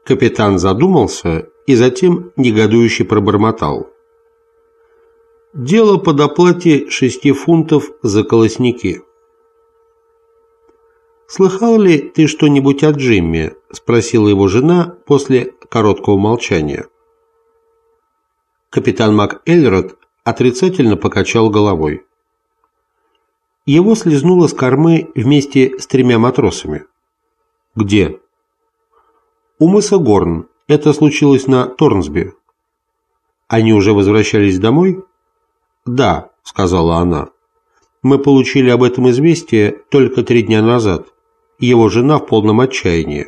Капитан задумался и затем негодующе пробормотал: «Дело по доплате 6 фунтов за колосники». «Слыхал ли ты что-нибудь о Джимми?» – спросила его жена после короткого молчания. Капитан МакЭльрод отрицательно покачал головой. «Его слезнуло с кормы вместе с 3 матросами». «Где?» «У мыса Горн. Это случилось на Торнсби». «Они уже возвращались домой?» «Да», – сказала она. «Мы получили об этом известие только 3 дня назад. Его жена в полном отчаянии».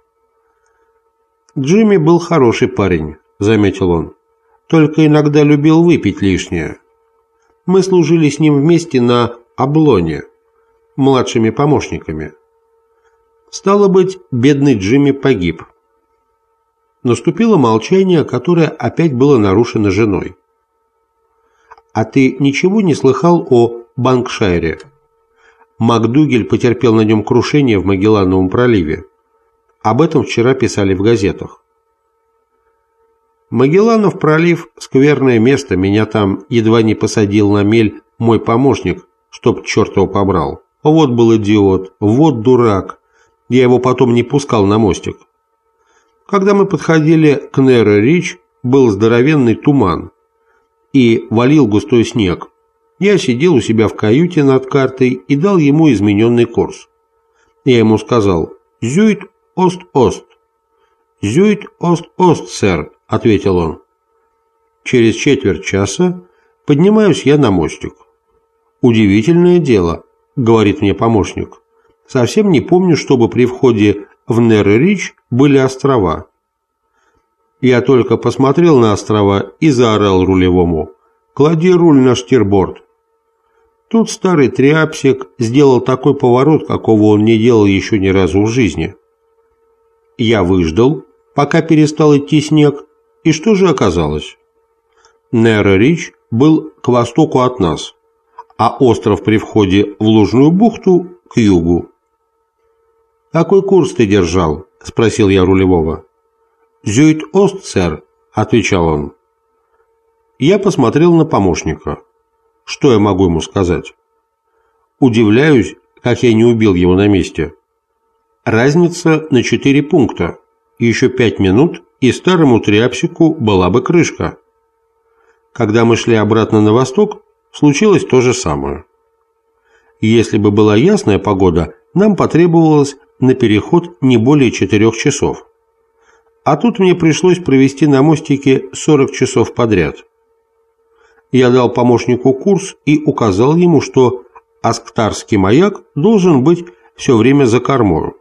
«Джимми был хороший парень», – заметил он. «Только иногда любил выпить лишнее. Мы служили с ним вместе на Облоне, младшими помощниками. Стало быть, бедный Джимми погиб». Наступило молчание, которое опять было нарушено женой. «А ты ничего не слыхал о Банкшайре? МакДугель потерпел на нем крушение в Магеллановом проливе. Об этом вчера писали в газетах». «Магелланов пролив – скверное место, меня там едва не посадил на мель мой помощник, чтоб черт его побрал. Вот был идиот, вот дурак, я его потом не пускал на мостик. Когда мы подходили к Нерро-Рич, был здоровенный туман и валил густой снег. Я сидел у себя в каюте над картой и дал ему измененный курс. Я ему сказал: «Зюит ост-ост». «Зюит ост-ост, сэр», — ответил он. Через четверть часа поднимаюсь я на мостик. «Удивительное дело», — говорит мне помощник. «Совсем не помню, чтобы при входе в Нерро-Рич были острова». Я только посмотрел на острова и заорал рулевому: «Клади руль на штирборд». Тут старый триапсик сделал такой поворот, какого он не делал еще ни разу в жизни. Я выждал, пока перестал идти снег, и что же оказалось? Нерро-Рич был к востоку от нас, а остров при входе в Лужную бухту к югу. «Какой курс ты держал?» – спросил я рулевого. «Зюит-ост, сэр», – отвечал он. Я посмотрел на помощника. Что я могу ему сказать? Удивляюсь, как я не убил его на месте. Разница на 4 пункта. Еще 5 минут, и старому триапсику была бы крышка. Когда мы шли обратно на восток, случилось то же самое. Если бы была ясная погода, нам потребовалось на переход не более 4 часов. А тут мне пришлось провести на мостике 40 часов подряд. Я дал помощнику курс и указал ему, что Асктарский маяк должен быть все время за кормою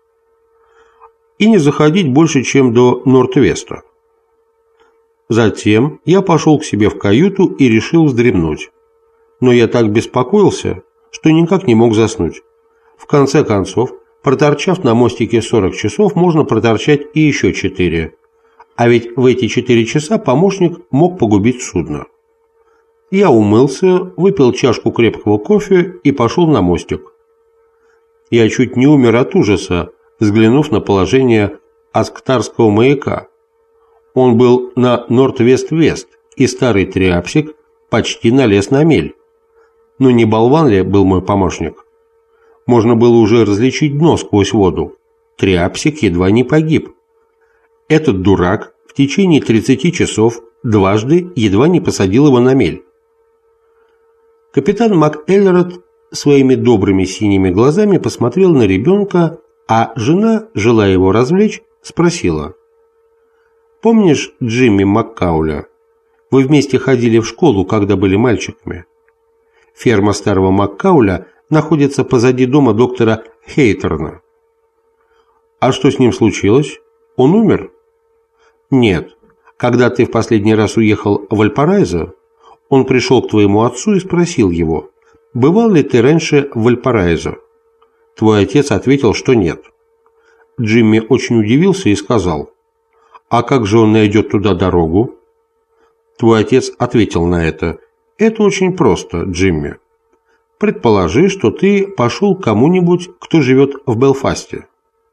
и не заходить больше, чем до Норт-Веста. Затем я пошел к себе в каюту и решил вздремнуть. Но я так беспокоился, что никак не мог заснуть. В конце концов, проторчав на мостике 40 часов, можно проторчать и еще 4. А ведь в эти 4 часа помощник мог погубить судно. Я умылся, выпил чашку крепкого кофе и пошел на мостик. Я чуть не умер от ужаса, взглянув на положение Асктарского маяка. Он был на Норт-Вест-Вест, и старый триапсик почти налез на мель. Но не болван ли был мой помощник? Можно было уже различить дно сквозь воду. Триапсик едва не погиб. Этот дурак в течение 30 часов дважды едва не посадил его на мель. Капитан МакЭльрод своими добрыми синими глазами посмотрел на ребенка, а жена, желая его развлечь, спросила: «Помнишь Джимми Маккауля? Вы вместе ходили в школу, когда были мальчиками. Ферма старого Маккауля находится позади дома доктора Хейтерна». «А что с ним случилось? Он умер?» «Нет. Когда ты в последний раз уехал в Вальпараизо, он пришел к твоему отцу и спросил его: бывал ли ты раньше в Вальпараизо? Твой отец ответил, что нет. Джимми очень удивился и сказал: а как же он найдет туда дорогу? Твой отец ответил на это: это очень просто, Джимми. Предположи, что ты пошел к кому-нибудь, кто живет в Белфасте.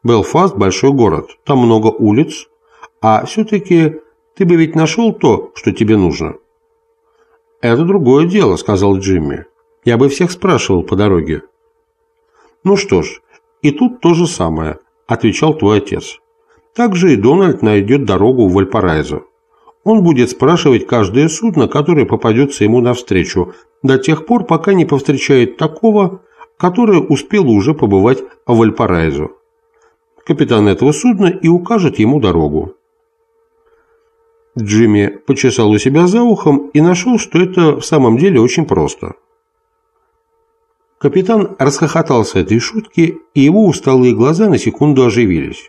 Белфаст – большой город, там много улиц, а все-таки ты бы ведь нашел то, что тебе нужно». «Это другое дело», – сказал Джимми. «Я бы всех спрашивал по дороге». «Ну что ж, и тут то же самое», – отвечал твой отец. «Также и Дональд найдет дорогу в Вальпараизо. Он будет спрашивать каждое судно, которое попадется ему навстречу, до тех пор, пока не повстречает такого, которое успело уже побывать в Вальпараизо. Капитан этого судна и укажет ему дорогу». Джимми почесал у себя за ухом и нашел, что это в самом деле очень просто. Капитан расхохотался этой шутки, и его усталые глаза на секунду оживились.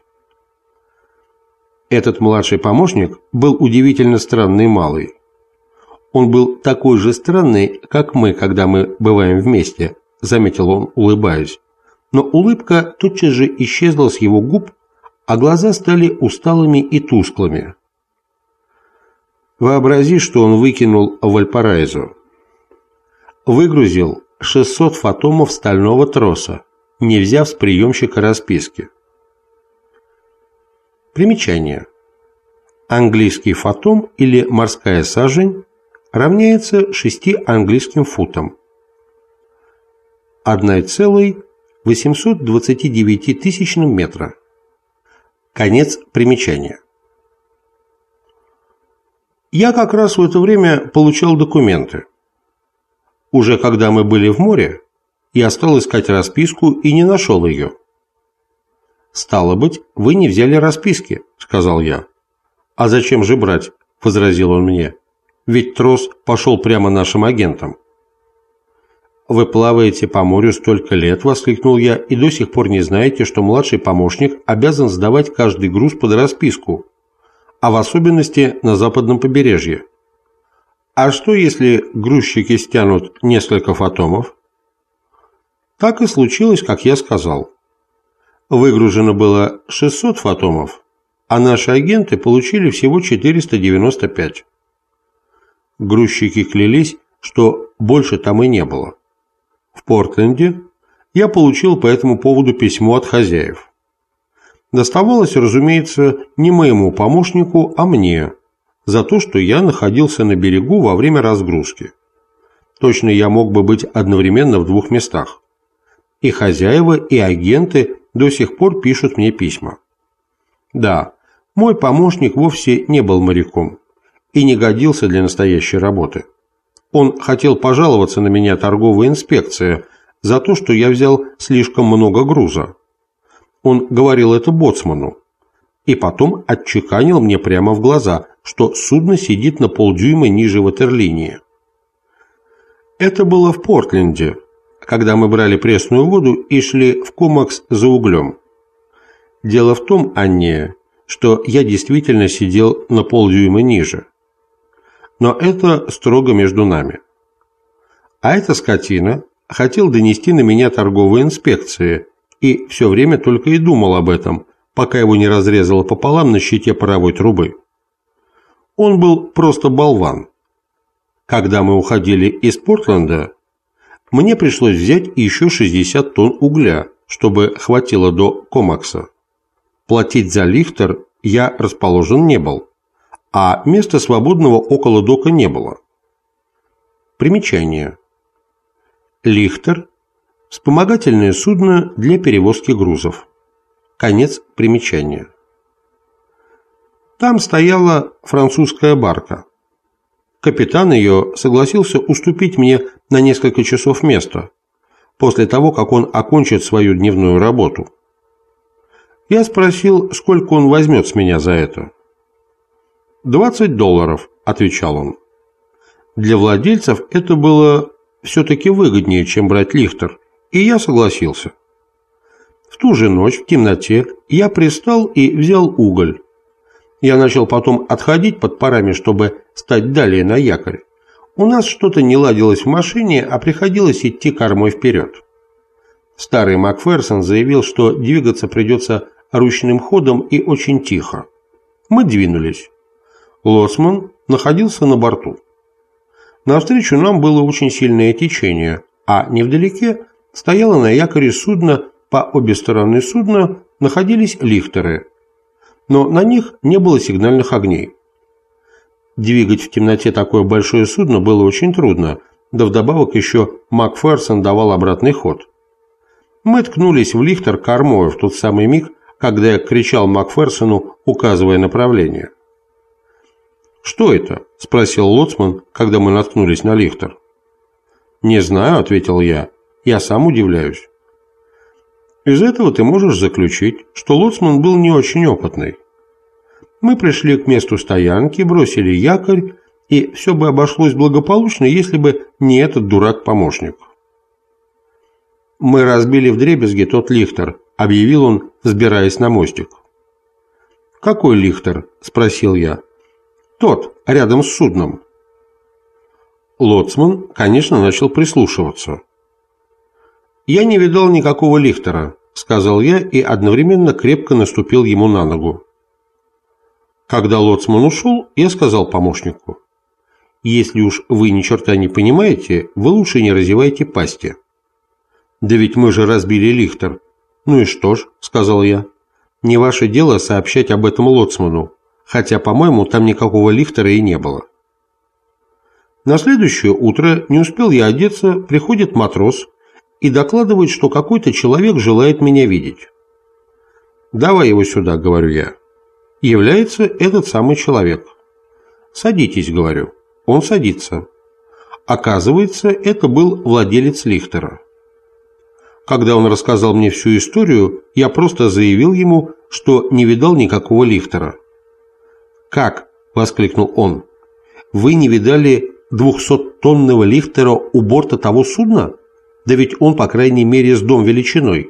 Этот младший помощник был удивительно странный малый. Он был такой же странный, как мы, когда мы бываем вместе, заметил он, улыбаясь. Но улыбка тотчас же исчезла с его губ, а глаза стали усталыми и тусклыми. Вообрази, что он выкинул в Вальпараизо. Выгрузил 600 фотомов стального троса, не взяв с приемщика расписки. Примечание. Английский фотом или морская сажень равняется 6 английским футам. 1,829 метра. Конец примечания. Я как раз в это время получал документы. Уже когда мы были в море, я стал искать расписку и не нашел ее. «Стало быть, вы не взяли расписки», — сказал я. «А зачем же брать?» — возразил он мне. «Ведь трос пошел прямо нашим агентам». «Вы плаваете по морю столько лет», — воскликнул я, «и до сих пор не знаете, что младший помощник обязан сдавать каждый груз под расписку, а в особенности на западном побережье. А что, если грузчики стянут несколько фотомов?» Так и случилось, как я сказал. Выгружено было 600 фотомов, а наши агенты получили всего 495. Грузчики клялись, что больше там и не было. В Портленде я получил по этому поводу письмо от хозяев. Доставалось, разумеется, не моему помощнику, а мне, за то, что я находился на берегу во время разгрузки. Точно я мог бы быть одновременно в двух местах. И хозяева, и агенты до сих пор пишут мне письма. Да, мой помощник вовсе не был моряком и не годился для настоящей работы. Он хотел пожаловаться на меня торговой инспекции за то, что я взял слишком много груза. Он говорил это боцману и потом отчеканил мне прямо в глаза, что судно сидит на полдюйма ниже ватерлинии. Это было в Портленде, когда мы брали пресную воду и шли в Комакс за углем. Дело в том, Анне, что я действительно сидел на полдюйма ниже. Но это строго между нами. А эта скотина хотел донести на меня торговой инспекции и все время только и думал об этом, пока его не разрезало пополам на щите паровой трубы. Он был просто болван. Когда мы уходили из Портленда, мне пришлось взять еще 60 тонн угля, чтобы хватило до Комакса. Платить за лихтер я расположен не был, а места свободного около дока не было. Примечание. Лихтер – вспомогательное судно для перевозки грузов. Конец примечания. Там стояла французская барка. Капитан ее согласился уступить мне на несколько часов места, после того, как он окончит свою дневную работу. Я спросил, сколько он возьмет с меня за это. $20, отвечал он. Для владельцев это было все-таки выгоднее, чем брать лихтер, и я согласился. В ту же ночь в темноте я пристал и взял уголь. Я начал потом отходить под парами, чтобы стать далее на якорь. У нас что-то не ладилось в машине, а приходилось идти кормой вперед. Старый Макферсон заявил, что двигаться придется ручным ходом и очень тихо. Мы двинулись. Лоцман находился на борту. Навстречу нам было очень сильное течение, а невдалеке стояло на якоре судно, по обе стороны судна находились лихтеры, но на них не было сигнальных огней. Двигать в темноте такое большое судно было очень трудно, да вдобавок еще Макферсон давал обратный ход. Мы ткнулись в лихтер кормой в тот самый миг, когда я кричал Макферсону, указывая направление. «Что это?» – спросил лоцман, когда мы наткнулись на лихтер. «Не знаю», – ответил я. «Я сам удивляюсь». Из этого ты можешь заключить, что лоцман был не очень опытный. Мы пришли к месту стоянки, бросили якорь, и все бы обошлось благополучно, если бы не этот дурак-помощник. «Мы разбили вдребезги тот лихтер», – объявил он, взбираясь на мостик. «Какой лихтер?» – спросил я. «Тот, рядом с судном». Лоцман, конечно, начал прислушиваться. «Я не видал никакого лихтера», – сказал я и одновременно крепко наступил ему на ногу. Когда лоцман ушел, я сказал помощнику: «Если уж вы ни черта не понимаете, вы лучше не разевайте пасти». «Да ведь мы же разбили лихтер». «Ну и что ж», – сказал я, – «не ваше дело сообщать об этом лоцману, хотя, по-моему, там никакого лихтера и не было». На следующее утро, не успел я одеться, приходит матрос и докладывает, что какой-то человек желает меня видеть. «Давай его сюда», – говорю я. Является этот самый человек. «Садитесь», – говорю. Он садится. Оказывается, это был владелец лихтера. Когда он рассказал мне всю историю, я просто заявил ему, что не видал никакого лихтера. «Как?» – воскликнул он. «Вы не видали 200-тонного лихтера у борта того судна? Да ведь он, по крайней мере, с дом величиной».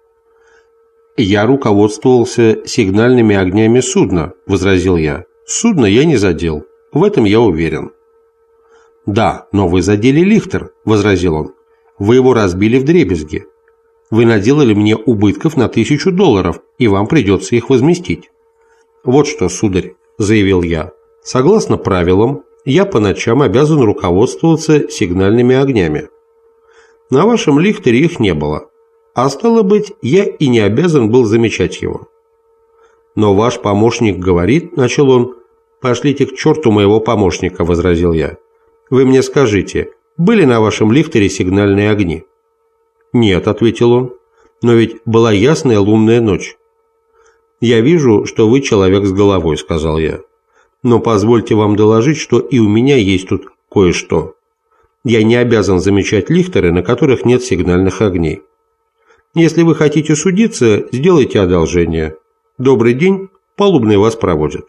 «Я руководствовался сигнальными огнями судна», – возразил я. «Судно я не задел. В этом я уверен». «Да, но вы задели лихтер», – возразил он. «Вы его разбили вдребезги. Вы наделали мне убытков на $1000, и вам придется их возместить». «Вот что, сударь», – заявил я, – «согласно правилам, я по ночам обязан руководствоваться сигнальными огнями. На вашем лихтере их не было, а стало быть, я и не обязан был замечать его». «Но ваш помощник говорит», – начал он. «Пошлите к черту моего помощника», – возразил я. «Вы мне скажите, были на вашем лихтере сигнальные огни?» «Нет», – ответил он, – «но ведь была ясная лунная ночь». «Я вижу, что вы человек с головой», – сказал я. «Но позвольте вам доложить, что и у меня есть тут кое-что. Я не обязан замечать лихтеры, на которых нет сигнальных огней. Если вы хотите судиться, сделайте одолжение. Добрый день, палубный вас проводит».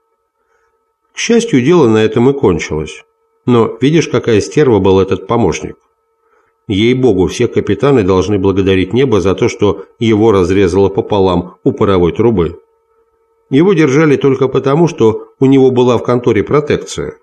К счастью, дело на этом и кончилось. Но видишь, какая стерва был этот помощник. Ей-богу, все капитаны должны благодарить небо за то, что его разрезало пополам у паровой трубы. Его держали только потому, что у него была в конторе протекция.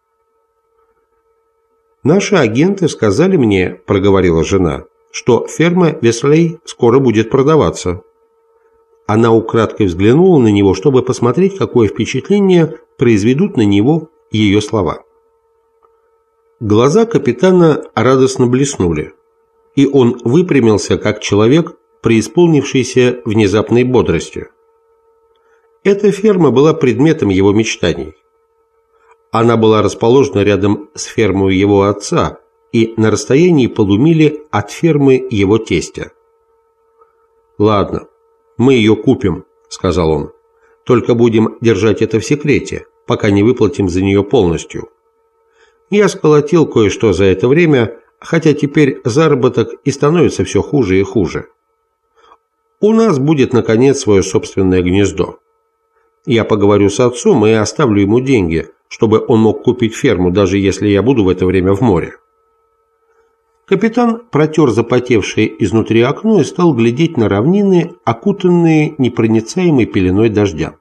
«Наши агенты сказали мне, — проговорила жена, — что ферма Веслей скоро будет продаваться». Она украдкой взглянула на него, чтобы посмотреть, какое впечатление произведут на него ее слова. Глаза капитана радостно блеснули, и он выпрямился, как человек, преисполнившийся внезапной бодрости. Эта ферма была предметом его мечтаний. Она была расположена рядом с фермой его отца и на расстоянии полумили от фермы его тестя. «Ладно, мы ее купим», – сказал он. «Только будем держать это в секрете, пока не выплатим за нее полностью. Я сколотил кое-что за это время, хотя теперь заработок и становится все хуже и хуже. У нас будет, наконец, свое собственное гнездо. Я поговорю с отцом и оставлю ему деньги, чтобы он мог купить ферму, даже если я буду в это время в море». Капитан протер запотевшее изнутри окно и стал глядеть на равнины, окутанные непроницаемой пеленой дождя.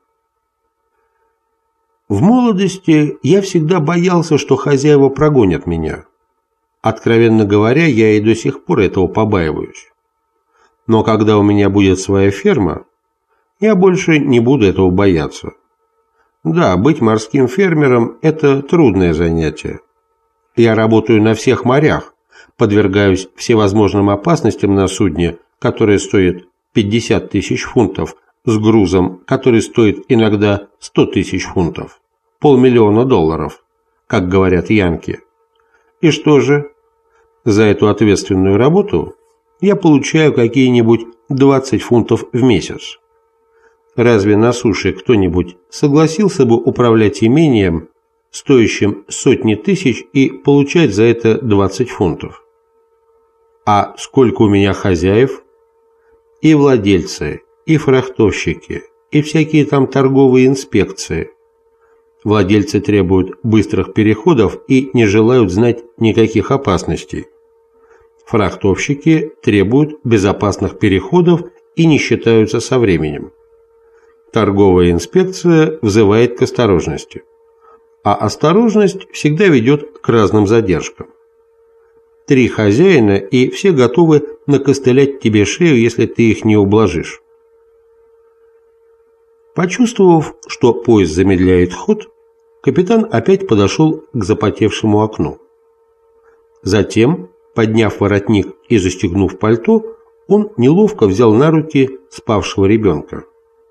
В молодости я всегда боялся, что хозяева прогонят меня. Откровенно говоря, я и до сих пор этого побаиваюсь. Но когда у меня будет своя ферма, я больше не буду этого бояться. Да, быть морским фермером – это трудное занятие. Я работаю на всех морях, подвергаюсь всевозможным опасностям на судне, которая стоит 50 тысяч фунтов, с грузом, который стоит иногда 100 тысяч фунтов, $500 000, как говорят янки. И что же? За эту ответственную работу я получаю какие-нибудь 20 фунтов в месяц. Разве на суше кто-нибудь согласился бы управлять имением, стоящим сотни тысяч, и получать за это 20 фунтов? А сколько у меня хозяев? И владельцы, и фрахтовщики, и всякие там торговые инспекции. Владельцы требуют быстрых переходов и не желают знать никаких опасностей. Фрахтовщики требуют безопасных переходов и не считаются со временем. Торговая инспекция взывает к осторожности. А осторожность всегда ведет к разным задержкам. 3 хозяина, и все готовы накостылять тебе шею, если ты их не ублажишь. Почувствовав, что поезд замедляет ход, капитан опять подошел к запотевшему окну. Затем, подняв воротник и застегнув пальто, он неловко взял на руки спавшего ребенка.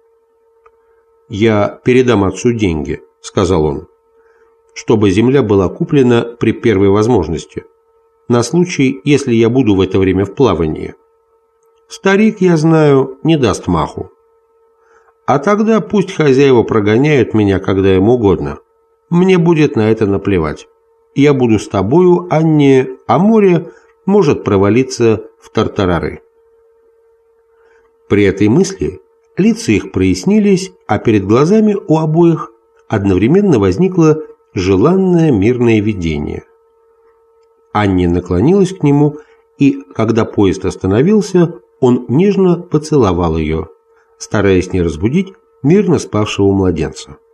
«Я передам отцу деньги», — сказал он, — «чтобы земля была куплена при первой возможности, на случай, если я буду в это время в плавании. Старик, я знаю, не даст маху. А тогда пусть хозяева прогоняют меня, когда им угодно. Мне будет на это наплевать. Я буду с тобою, а море может провалиться в тартарары». При этой мысли лица их прояснились, а перед глазами у обоих одновременно возникло желанное мирное видение. Анни наклонилась к нему, и, когда поезд остановился, он нежно поцеловал ее, стараясь не разбудить мирно спавшего младенца.